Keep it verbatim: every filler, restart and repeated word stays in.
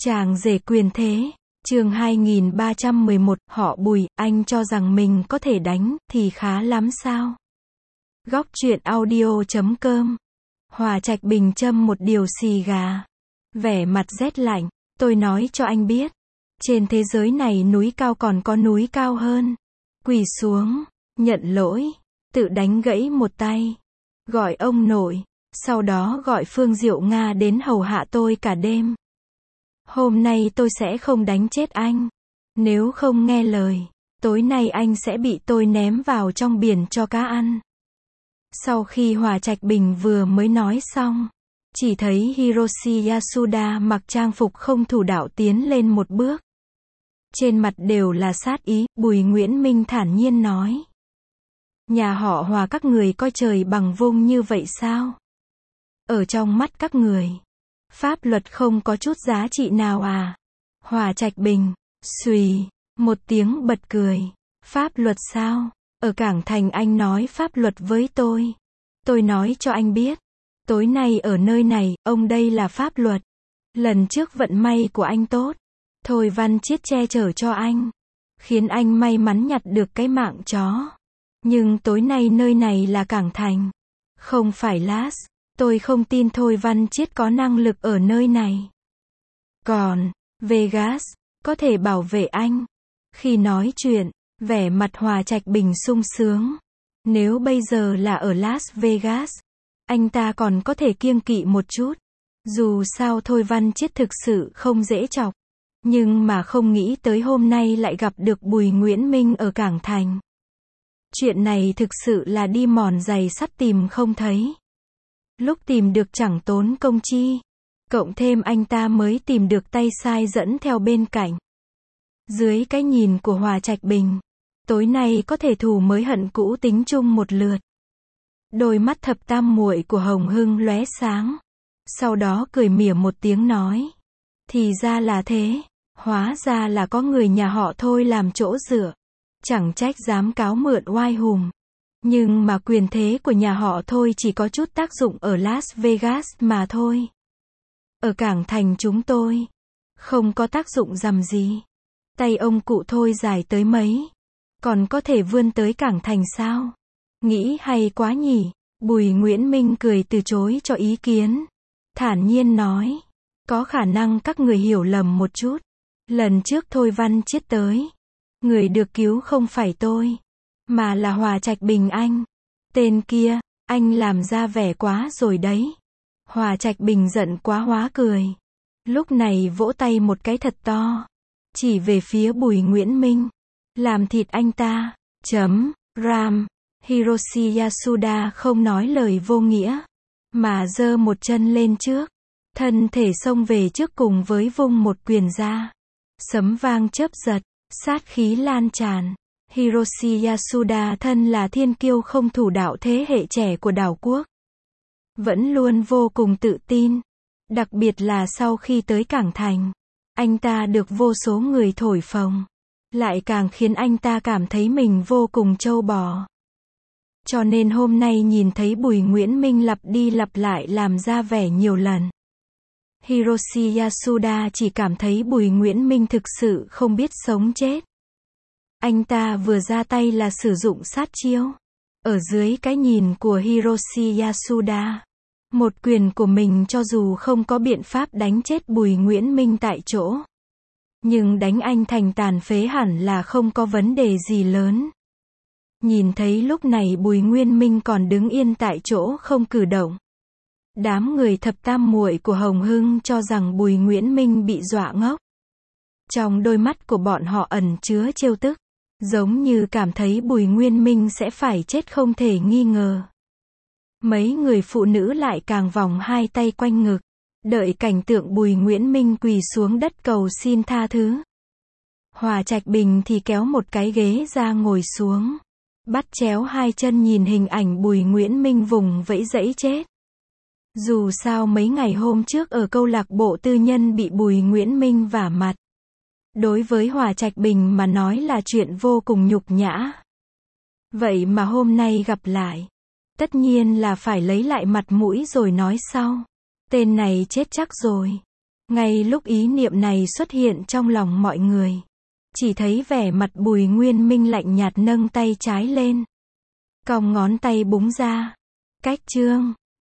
Chàng rể quyền thế. Chương hai nghìn ba trăm mười một, họ Bùi, anh cho rằng mình có thể đánh, thì khá lắm sao? Góc truyện audio chấm com. Hòa Trạch Bình châm một điều xì gà. Vẻ mặt rét lạnh, tôi nói cho anh biết. Trên thế giới này núi cao còn có núi cao hơn. Quỳ xuống, nhận lỗi, tự đánh gãy một tay. Gọi ông nội, sau đó gọi Phương Diệu Nga đến hầu hạ tôi cả đêm. Hôm nay tôi sẽ không đánh chết anh. Nếu không nghe lời, tối nay anh sẽ bị tôi ném vào trong biển cho cá ăn. Sau khi Hòa Trạch Bình vừa mới nói xong, chỉ thấy Hiroshi Yasuda mặc trang phục không thủ đạo tiến lên một bước. Trên mặt đều là sát ý, Bùi Nguyễn Minh thản nhiên nói. Nhà họ Hòa các người coi trời bằng vung như vậy sao? Ở trong mắt các người, pháp luật không có chút giá trị nào à? Hòa Trạch Bình, xùy, một tiếng bật cười. Pháp luật sao? Ở Cảng Thành anh nói pháp luật với tôi. Tôi nói cho anh biết. Tối nay ở nơi này, ông đây là pháp luật. Lần trước vận may của anh tốt. Thôi Văn Chiết che chở cho anh. Khiến anh may mắn nhặt được cái mạng chó. Nhưng tối nay nơi này là Cảng Thành. Không phải Las. Tôi không tin Thôi Văn Chiết có năng lực ở nơi này. Còn, Vegas, có thể bảo vệ anh. Khi nói chuyện, vẻ mặt Hòa Trạch Bình sung sướng. Nếu bây giờ là ở Las Vegas, anh ta còn có thể kiêng kỵ một chút. Dù sao Thôi Văn Chiết thực sự không dễ chọc. Nhưng mà không nghĩ tới hôm nay lại gặp được Bùi Nguyễn Minh ở Cảng Thành. Chuyện này thực sự là đi mòn giày sắt tìm không thấy. Lúc tìm được chẳng tốn công chi. Cộng thêm anh ta mới tìm được tay sai dẫn theo bên cạnh. Dưới cái nhìn của Hòa Trạch Bình, tối nay có thể thù mới hận cũ tính chung một lượt. Đôi mắt thập tam muội của Hồng Hưng lóe sáng. Sau đó cười mỉa một tiếng nói. Thì ra là thế. Hóa ra là có người nhà họ Thôi làm chỗ dựa. Chẳng trách dám cáo mượn oai hùng. Nhưng mà quyền thế của nhà họ Thôi chỉ có chút tác dụng ở Las Vegas mà thôi. Ở Cảng Thành chúng tôi, không có tác dụng rằm gì. Tay ông cụ Thôi dài tới mấy. Còn có thể vươn tới Cảng Thành sao? Nghĩ hay quá nhỉ? Bùi Nguyễn Minh cười từ chối cho ý kiến. Thản nhiên nói. Có khả năng các người hiểu lầm một chút. Lần trước Thôi Văn Chiết tới. Người được cứu không phải tôi. Mà là Hòa Trạch Bình anh. Tên kia, anh làm ra vẻ quá rồi đấy. Hòa Trạch Bình giận quá hóa cười. Lúc này vỗ tay một cái thật to. Chỉ về phía Bùi Nguyễn Minh. Làm thịt anh ta. Chấm, ram. Hiroshi Yasuda không nói lời vô nghĩa. Mà giơ một chân lên trước. Thân thể xông về trước cùng với vung một quyền ra. Sấm vang chớp giật. Sát khí lan tràn. Hiroshi Yasuda thân là thiên kiêu không thủ đạo thế hệ trẻ của đảo quốc. Vẫn luôn vô cùng tự tin. Đặc biệt là sau khi tới Cảng Thành. Anh ta được vô số người thổi phồng. Lại càng khiến anh ta cảm thấy mình vô cùng trâu bò. Cho nên hôm nay nhìn thấy Bùi Nguyễn Minh lặp đi lặp lại làm ra vẻ nhiều lần. Hiroshi Yasuda chỉ cảm thấy Bùi Nguyễn Minh thực sự không biết sống chết. Anh ta vừa ra tay là sử dụng sát chiêu. Ở dưới cái nhìn của Hiroshi Yasuda, một quyền của mình cho dù không có biện pháp đánh chết Bùi Nguyễn Minh tại chỗ. Nhưng đánh anh thành tàn phế hẳn là không có vấn đề gì lớn. Nhìn thấy lúc này Bùi Nguyễn Minh còn đứng yên tại chỗ không cử động. Đám người thập tam muội của Hồng Hưng cho rằng Bùi Nguyễn Minh bị dọa ngốc. Trong đôi mắt của bọn họ ẩn chứa trêu tức. Giống như cảm thấy Bùi Nguyễn Minh sẽ phải chết không thể nghi ngờ. Mấy người phụ nữ lại càng vòng hai tay quanh ngực. Đợi cảnh tượng Bùi Nguyễn Minh quỳ xuống đất cầu xin tha thứ. Hòa Trạch Bình thì kéo một cái ghế ra ngồi xuống. Bắt chéo hai chân nhìn hình ảnh Bùi Nguyễn Minh vùng vẫy dẫy chết. Dù sao mấy ngày hôm trước ở câu lạc bộ tư nhân bị Bùi Nguyễn Minh vả mặt. Đối với Hòa Trạch Bình mà nói là chuyện vô cùng nhục nhã. Vậy mà hôm nay gặp lại. Tất nhiên là phải lấy lại mặt mũi rồi nói sau. Tên này chết chắc rồi. Ngay lúc ý niệm này xuất hiện trong lòng mọi người, chỉ thấy vẻ mặt Bùi Nguyên Minh lạnh nhạt nâng tay trái lên, cong ngón tay búng ra. Cách chương